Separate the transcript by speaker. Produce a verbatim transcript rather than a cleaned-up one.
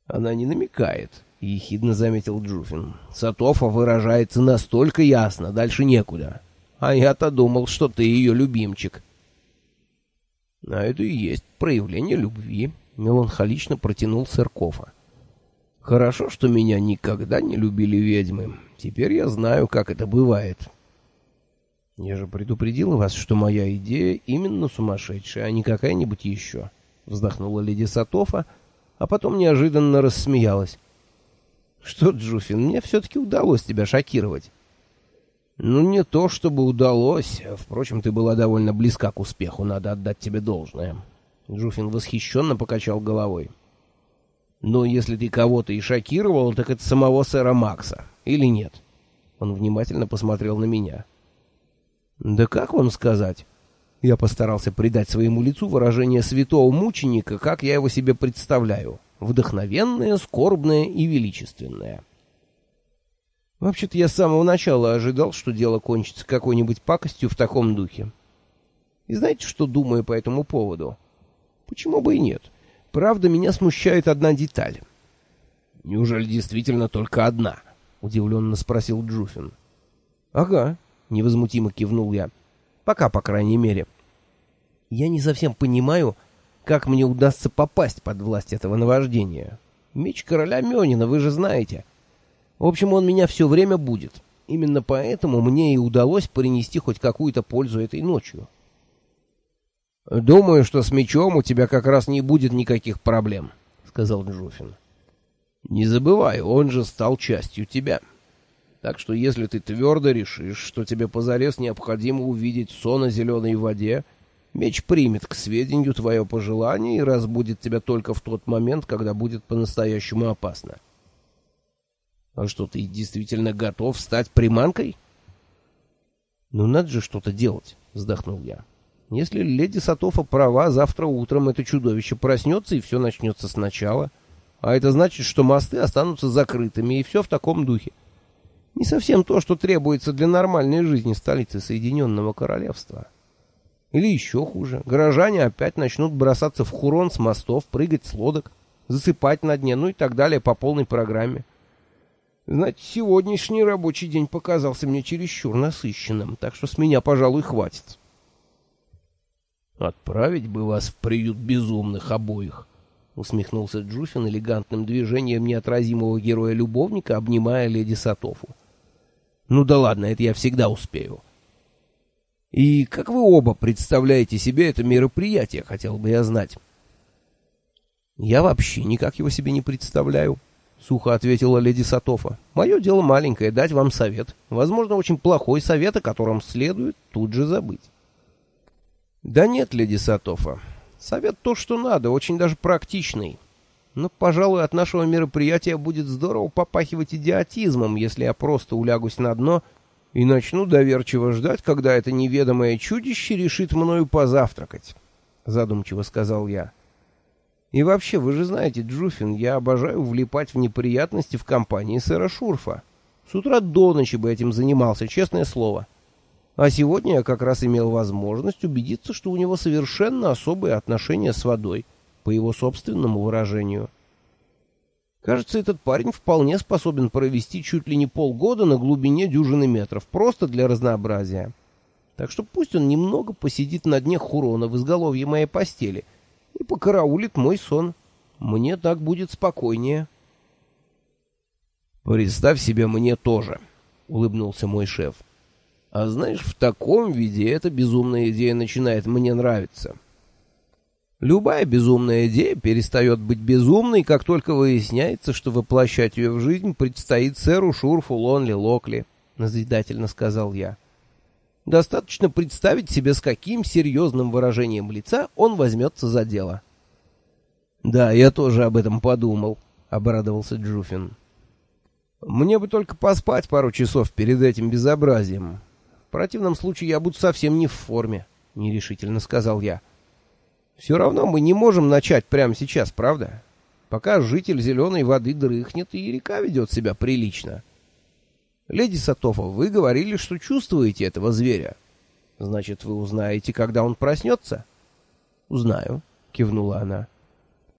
Speaker 1: Она не намекает, — ехидно заметил Джуфин. Сатофа выражается настолько ясно, дальше некуда. А я-то думал, что ты ее любимчик. А это и есть проявление любви, — меланхолично протянул сэр Кофа. Хорошо, что меня никогда не любили ведьмы. Теперь я знаю, как это бывает. Я же предупредил вас, что моя идея именно сумасшедшая, а не какая-нибудь еще. Вздохнула леди Сатофа, а потом неожиданно рассмеялась. Что, Джуфин, мне все-таки удалось тебя шокировать. Ну, не то чтобы удалось. Впрочем, ты была довольно близка к успеху, надо отдать тебе должное. Джуфин восхищенно покачал головой. Но если ты кого-то и шокировал, так это самого сэра Макса. Или нет? Он внимательно посмотрел на меня. Да как вам сказать? Я постарался придать своему лицу выражение святого мученика, как я его себе представляю. Вдохновенное, скорбное и величественное. Вообще-то я с самого начала ожидал, что дело кончится какой-нибудь пакостью в таком духе. И знаете, что думаю по этому поводу? Почему бы и нет? Правда, меня смущает одна деталь. Неужели действительно только одна? Удивленно спросил Джуфин. Ага, невозмутимо кивнул я. Пока, по крайней мере. Я не совсем понимаю, как мне удастся попасть под власть этого наваждения. Меч короля Мёнина, вы же знаете. В общем, он меня все время будет. Именно поэтому мне и удалось принести хоть какую-то пользу этой ночью. «Думаю, что с мечом у тебя как раз не будет никаких проблем», — сказал Джуфин. «Не забывай, он же стал частью тебя. Так что если ты твердо решишь, что тебе позарез необходимо увидеть сон о зеленой воде, меч примет к сведению твое пожелание и разбудит тебя только в тот момент, когда будет по-настоящему опасно». «А что, ты действительно готов стать приманкой?» «Ну, надо же что-то делать», — вздохнул я. «Если леди Сатофа права, завтра утром это чудовище проснется, и все начнется сначала. А это значит, что мосты останутся закрытыми, и все в таком духе. Не совсем то, что требуется для нормальной жизни столицы Соединенного Королевства. Или еще хуже, горожане опять начнут бросаться в хурон с мостов, прыгать с лодок, засыпать на дне, ну и так далее по полной программе. Знаете, сегодняшний рабочий день показался мне чересчур насыщенным, так что с меня, пожалуй, хватит». «Отправить бы вас в приют безумных обоих», — усмехнулся Джуфин элегантным движением неотразимого героя-любовника, обнимая леди Сатофу. «Ну да ладно, это я всегда успею». «И как вы оба представляете себе это мероприятие, хотел бы я знать?» «Я вообще никак его себе не представляю», — сухо ответила леди Сатофа. «Мое дело маленькое — дать вам совет. Возможно, очень плохой совет, о котором следует тут же забыть». «Да нет, леди Сатофа, совет то, что надо, очень даже практичный. Но, пожалуй, от нашего мероприятия будет здорово попахивать идиотизмом, если я просто улягусь на дно и начну доверчиво ждать, когда это неведомое чудище решит мною позавтракать», — задумчиво сказал я. «И вообще, вы же знаете, Джуфин, я обожаю влипать в неприятности в компании сэра Шурфа. С утра до ночи бы этим занимался, честное слово. А сегодня я как раз имел возможность убедиться, что у него совершенно особые отношения с водой, по его собственному выражению. Кажется, этот парень вполне способен провести чуть ли не полгода на глубине дюжины метров, просто для разнообразия. Так что пусть он немного посидит на дне хурона в изголовье моей постели и покараулит мой сон. Мне так будет спокойнее». «Представь себе, мне тоже», — улыбнулся мой шеф. «А знаешь, в таком виде эта безумная идея начинает мне нравиться. Любая безумная идея перестает быть безумной, как только выясняется, что воплощать ее в жизнь предстоит сэру Шурфу Лонли Локли», — назидательно сказал я. «Достаточно представить себе, с каким серьезным выражением лица он возьмется за дело». «Да, я тоже об этом подумал», — обрадовался Джуфин. «Мне бы только поспать пару часов перед этим безобразием. В противном случае я буду совсем не в форме», — нерешительно сказал я. «Все равно мы не можем начать прямо сейчас, правда? Пока житель зеленой воды дрыхнет, и река ведет себя прилично. Леди Сатофа, вы говорили, что чувствуете этого зверя. Значит, вы узнаете, когда он проснется?» «Узнаю», — кивнула она.